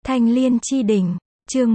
Thanh Liên Chi Đỉnh, chương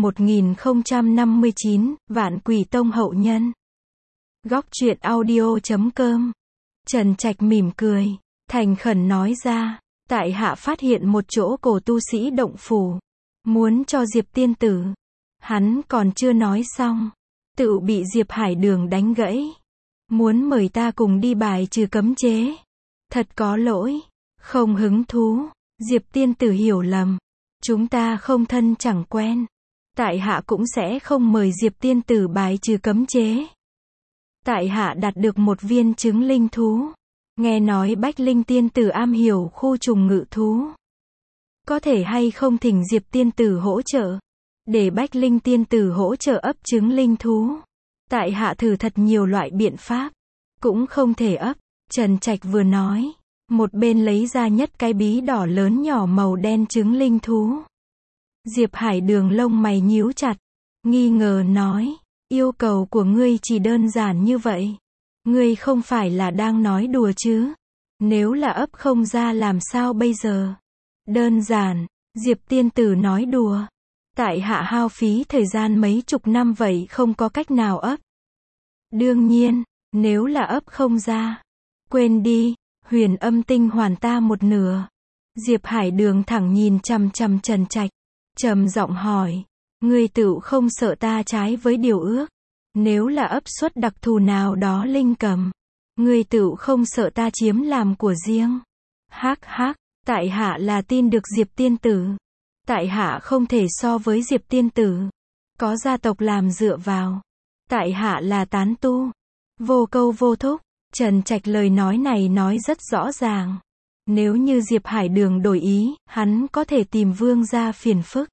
1059, Vạn Quỷ Tông hậu nhân. Góc truyện audio.com. Trần Trạch mỉm cười, thành khẩn nói ra, tại hạ phát hiện một chỗ cổ tu sĩ động phủ, muốn cho Diệp tiên tử. Hắn còn chưa nói xong, tự bị Diệp Hải Đường đánh gãy. Muốn mời ta cùng đi bài trừ cấm chế. Thật có lỗi, không hứng thú. Diệp tiên tử hiểu lầm, chúng ta không thân chẳng quen. Tại hạ cũng sẽ không mời Diệp tiên tử bài trừ cấm chế. Tại hạ đạt được một viên trứng linh thú. Nghe nói Bách Linh tiên tử am hiểu khu trùng ngự thú. Có thể hay không thỉnh Diệp tiên tử hỗ trợ, để Bách Linh tiên tử hỗ trợ ấp trứng linh thú. Tại hạ thử thật nhiều loại biện pháp, cũng không thể ấp. Trần Trạch vừa nói, một bên lấy ra nhất cái bí đỏ lớn nhỏ màu đen trứng linh thú. Diệp Hải Đường lông mày nhíu chặt, nghi ngờ nói, yêu cầu của ngươi chỉ đơn giản như vậy. Ngươi không phải là đang nói đùa chứ? Nếu là ấp không ra làm sao bây giờ? Đơn giản, Diệp tiên tử nói đùa. Tại hạ hao phí thời gian mấy chục năm vậy không có cách nào ấp. Đương nhiên, nếu là ấp không ra, quên đi, Huyền Âm tinh hoàn ta một nửa. Diệp Hải Đường thẳng nhìn chằm chằm Trần Trạch, trầm giọng hỏi, ngươi tự không sợ ta trái với điều ước? Nếu là ấp xuất đặc thù nào đó linh cầm, ngươi tự không sợ ta chiếm làm của riêng? Hắc hắc, tại hạ là tin được Diệp tiên tử. Tại hạ không thể so với Diệp tiên tử. Có gia tộc làm dựa vào. Tại hạ là tán tu. Vô câu vô thúc. Trần Trạch lời nói này nói rất rõ ràng. Nếu như Diệp Hải Đường đổi ý, hắn có thể tìm vương gia phiền phức.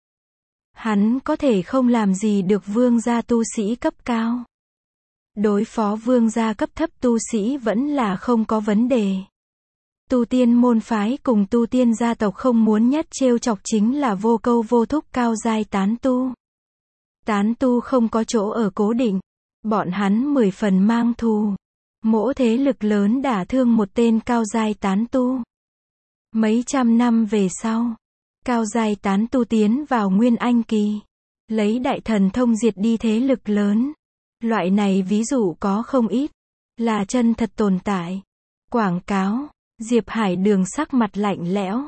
Hắn có thể không làm gì được vương gia tu sĩ cấp cao. Đối phó vương gia cấp thấp tu sĩ vẫn là không có vấn đề. Tu tiên môn phái cùng tu tiên gia tộc không muốn nhất trêu chọc chính là vô câu vô thúc cao giai tán tu. Tán tu không có chỗ ở cố định. Bọn hắn 10 phần mang thù. Mỗi thế lực lớn đả thương một tên cao giai tán tu. Mấy trăm năm về sau, cao giai tán tu tiến vào Nguyên Anh kỳ, lấy đại thần thông diệt đi thế lực lớn. Loại này ví dụ có không ít, là chân thật tồn tại. Quảng cáo, Diệp Hải Đường sắc mặt lạnh lẽo,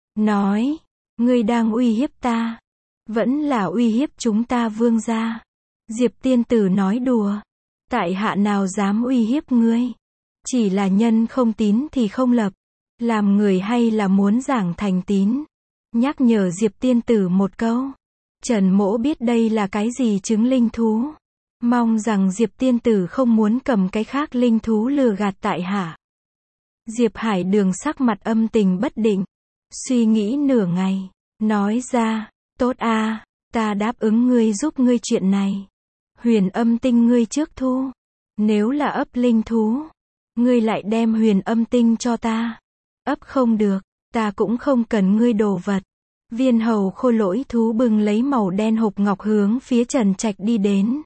nói, ngươi đang uy hiếp ta, vẫn là uy hiếp chúng ta vương gia. Diệp tiên tử nói đùa, tại hạ nào dám uy hiếp ngươi, chỉ là nhân không tín thì không lập. Làm người hay là muốn giảng thành tín. Nhắc nhở Diệp tiên tử một câu. Trần Mỗ biết đây là cái gì trứng linh thú. Mong rằng Diệp tiên tử không muốn cầm cái khác linh thú lừa gạt tại hạ. Diệp Hải Đường sắc mặt âm tình bất định. Suy nghĩ nửa ngày. Nói ra, tốt a, ta đáp ứng ngươi giúp ngươi chuyện này. Huyền Âm tinh ngươi trước thu. Nếu là ấp linh thú, ngươi lại đem Huyền Âm tinh cho ta. Ấp không được, ta cũng không cần ngươi đồ vật. Viên hầu khôi lỗi thú bưng lấy màu đen hộp ngọc hướng phía Trần Trạch đi đến.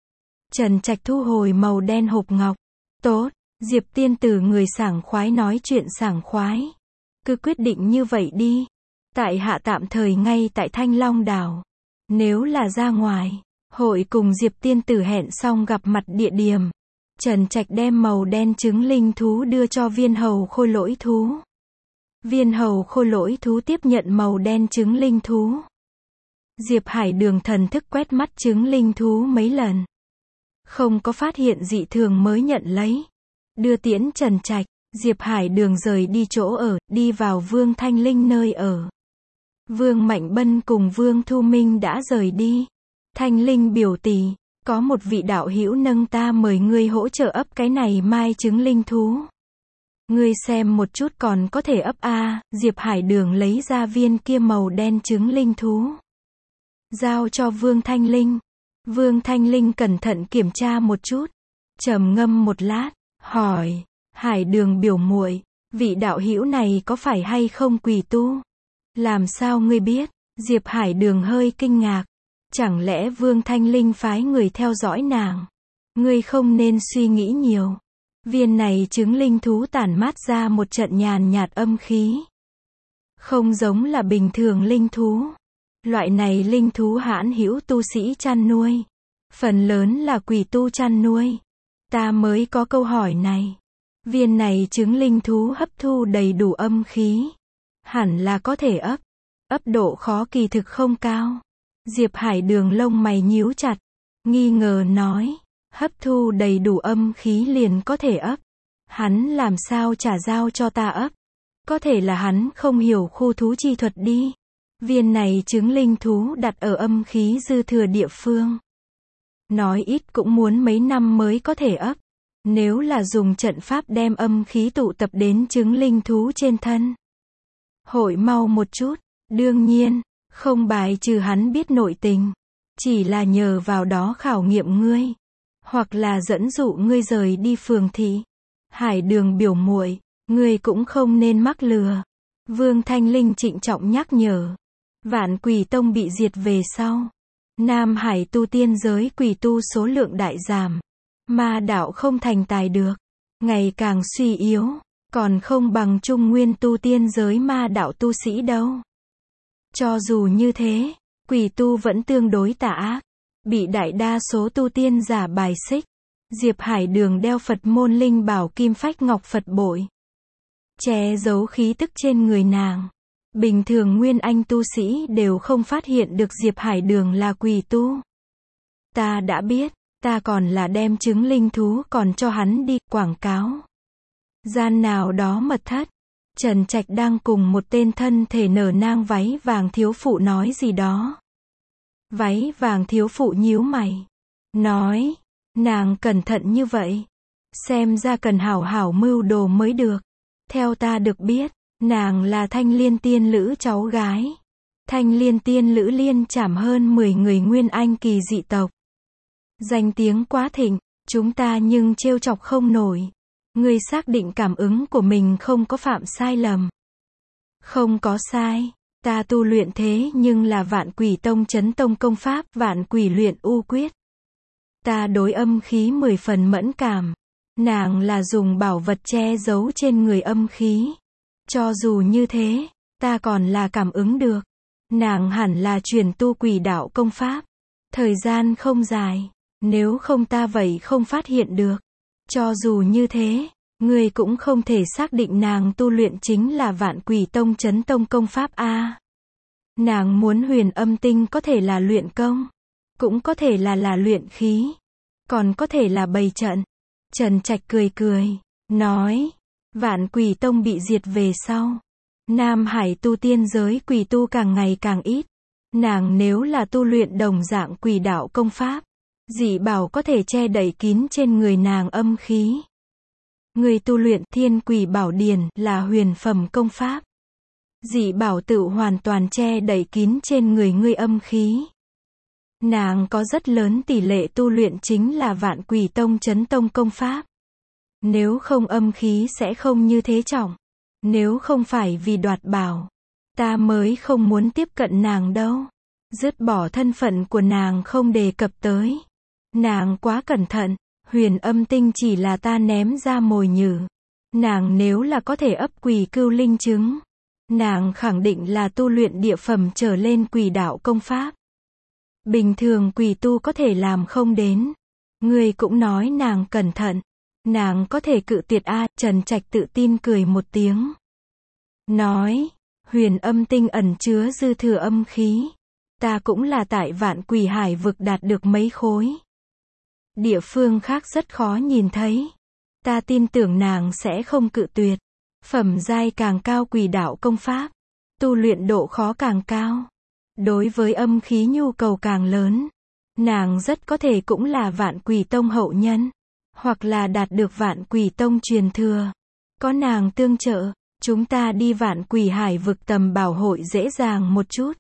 Trần Trạch thu hồi màu đen hộp ngọc. Tốt, Diệp tiên tử người sảng khoái nói chuyện sảng khoái. Cứ quyết định như vậy đi. Tại hạ tạm thời ngay tại Thanh Long đảo. Nếu là ra ngoài, hội cùng Diệp tiên tử hẹn xong gặp mặt địa điểm. Trần Trạch đem màu đen trứng linh thú đưa cho viên hầu khôi lỗi thú. Viên hầu khôi lỗi thú tiếp nhận màu đen trứng linh thú. Diệp Hải Đường thần thức quét mắt trứng linh thú mấy lần. Không có phát hiện dị thường mới nhận lấy. Đưa tiễn Trần Trạch, Diệp Hải Đường rời đi chỗ ở, đi vào Vương Thanh Linh nơi ở. Vương Mạnh Bân cùng Vương Thu Minh đã rời đi. Thanh Linh biểu tỷ, có một vị đạo hữu nâng ta mời ngươi hỗ trợ ấp cái này mai trứng linh thú. Ngươi xem một chút còn có thể ấp a. Diệp Hải Đường lấy ra viên kia màu đen trứng linh thú. Giao cho Vương Thanh Linh. Vương Thanh Linh cẩn thận kiểm tra một chút. Trầm ngâm một lát, hỏi, Hải Đường biểu muội, vị đạo hữu này có phải hay không quỷ tu? Làm sao ngươi biết? Diệp Hải Đường hơi kinh ngạc. Chẳng lẽ Vương Thanh Linh phái người theo dõi nàng? Ngươi không nên suy nghĩ nhiều. Viên này trứng linh thú tản mát ra một trận nhàn nhạt âm khí. Không giống là bình thường linh thú. Loại này linh thú hãn hữu tu sĩ chăn nuôi. Phần lớn là quỷ tu chăn nuôi. Ta mới có câu hỏi này. Viên này trứng linh thú hấp thu đầy đủ âm khí. Hẳn là có thể ấp. Ấp độ khó kỳ thực không cao. Diệp Hải Đường lông mày nhíu chặt. Nghi ngờ nói. Hấp thu đầy đủ âm khí liền có thể ấp. Hắn làm sao trả giao cho ta ấp? Có thể là hắn không hiểu khu thú chi thuật đi. Viên này trứng linh thú đặt ở âm khí dư thừa địa phương. Nói ít cũng muốn mấy năm mới có thể ấp. Nếu là dùng trận pháp đem âm khí tụ tập đến trứng linh thú trên thân. Hội mau một chút. Đương nhiên, không bài trừ hắn biết nội tình. Chỉ là nhờ vào đó khảo nghiệm ngươi. Hoặc là dẫn dụ ngươi rời đi phường thị. Hải Đường biểu muội, ngươi cũng không nên mắc lừa. Vương Thanh Linh trịnh trọng nhắc nhở. Vạn Quỷ Tông bị diệt về sau. Nam Hải tu tiên giới quỷ tu số lượng đại giảm. Ma đạo không thành tài được. Ngày càng suy yếu. Còn không bằng Trung Nguyên tu tiên giới ma đạo tu sĩ đâu. Cho dù như thế, quỷ tu vẫn tương đối tà ác. Bị đại đa số tu tiên giả bài xích. Diệp Hải Đường đeo Phật môn linh bảo kim phách ngọc Phật bội. Che giấu khí tức trên người nàng. Bình thường nguyên anh tu sĩ đều không phát hiện được Diệp Hải Đường là quỷ tu. Ta đã biết, ta còn là đem trứng linh thú còn cho hắn đi quảng cáo. Gian nào đó mật thất. Trần Trạch đang cùng một tên thân thể nở nang váy vàng thiếu phụ nói gì đó. Váy vàng thiếu phụ nhíu mày. Nói, nàng cẩn thận như vậy. Xem ra cần hảo hảo mưu đồ mới được. Theo ta được biết, nàng là Thanh Liên Tiên Lữ cháu gái. Thanh Liên Tiên Lữ liên trảm hơn 10 người nguyên anh kỳ dị tộc. Danh tiếng quá thịnh, chúng ta nhưng trêu chọc không nổi. Ngươi xác định cảm ứng của mình không có phạm sai lầm. Không có sai. Ta tu luyện thế nhưng là Vạn Quỷ Tông Chấn Tông công pháp Vạn Quỷ Luyện U Quyết. Ta đối âm khí 10 phần mẫn cảm. Nàng là dùng bảo vật che giấu trên người âm khí. Cho dù như thế, ta còn là cảm ứng được. Nàng hẳn là truyền tu quỷ đạo công pháp. Thời gian không dài. Nếu không ta vậy không phát hiện được. Cho dù như thế, ngươi cũng không thể xác định nàng tu luyện chính là Vạn Quỷ Tông Chấn Tông công pháp a. Nàng muốn Huyền Âm Tinh có thể là luyện công, cũng có thể là luyện khí, còn có thể là bày trận. Trần Trạch cười cười, nói, Vạn Quỷ Tông bị diệt về sau, Nam Hải tu tiên giới quỷ tu càng ngày càng ít. Nàng nếu là tu luyện đồng dạng quỷ đạo công pháp, dị bảo có thể che đậy kín trên người nàng âm khí. Người tu luyện Thiên Quỷ Bảo Điển là huyền phẩm công pháp. Dị bảo tự hoàn toàn che đậy kín trên người ngươi âm khí. Nàng có rất lớn tỷ lệ tu luyện chính là Vạn Quỷ Tông Chấn Tông công pháp. Nếu không âm khí sẽ không như thế trọng. Nếu không phải vì đoạt bảo, ta mới không muốn tiếp cận nàng đâu. Dứt bỏ thân phận của nàng không đề cập tới. Nàng quá cẩn thận, Huyền Âm Tinh chỉ là ta ném ra mồi nhử. Nàng nếu là có thể ấp quỷ cưu linh trứng, nàng khẳng định là tu luyện địa phẩm trở lên quỷ đạo công pháp. Bình thường quỷ tu có thể làm không đến. Ngươi cũng nói nàng cẩn thận. Nàng có thể cự tuyệt a. Trần Trạch tự tin cười một tiếng. Nói, Huyền Âm Tinh ẩn chứa dư thừa âm khí. Ta cũng là tại Vạn Quỷ Hải vực đạt được mấy khối. Địa phương khác rất khó nhìn thấy. Ta tin tưởng nàng sẽ không cự tuyệt. Phẩm giai càng cao quỷ đạo công pháp, tu luyện độ khó càng cao. Đối với âm khí nhu cầu càng lớn. Nàng rất có thể cũng là Vạn Quỷ Tông hậu nhân. Hoặc là đạt được Vạn Quỷ Tông truyền thừa. Có nàng tương trợ, chúng ta đi Vạn Quỷ Hải vực tầm bảo hội dễ dàng một chút.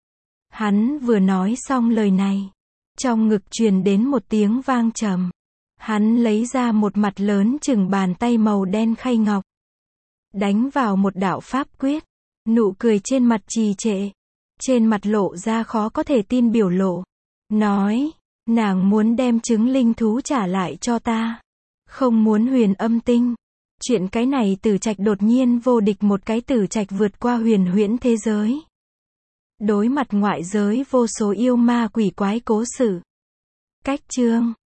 Hắn vừa nói xong lời này, trong ngực truyền đến một tiếng vang trầm. Hắn lấy ra một mặt lớn chừng bàn tay màu đen khay ngọc. Đánh vào một đạo pháp quyết. Nụ cười trên mặt trì trệ. Trên mặt lộ ra khó có thể tin biểu lộ. Nói, nàng muốn đem trứng linh thú trả lại cho ta. Không muốn Huyền Âm Tinh. Chuyện cái này Tử Trạch đột nhiên vô địch một cái Tử Trạch vượt qua huyền huyễn thế giới. Đối mặt ngoại giới vô số yêu ma quỷ quái cố sự. Cách chương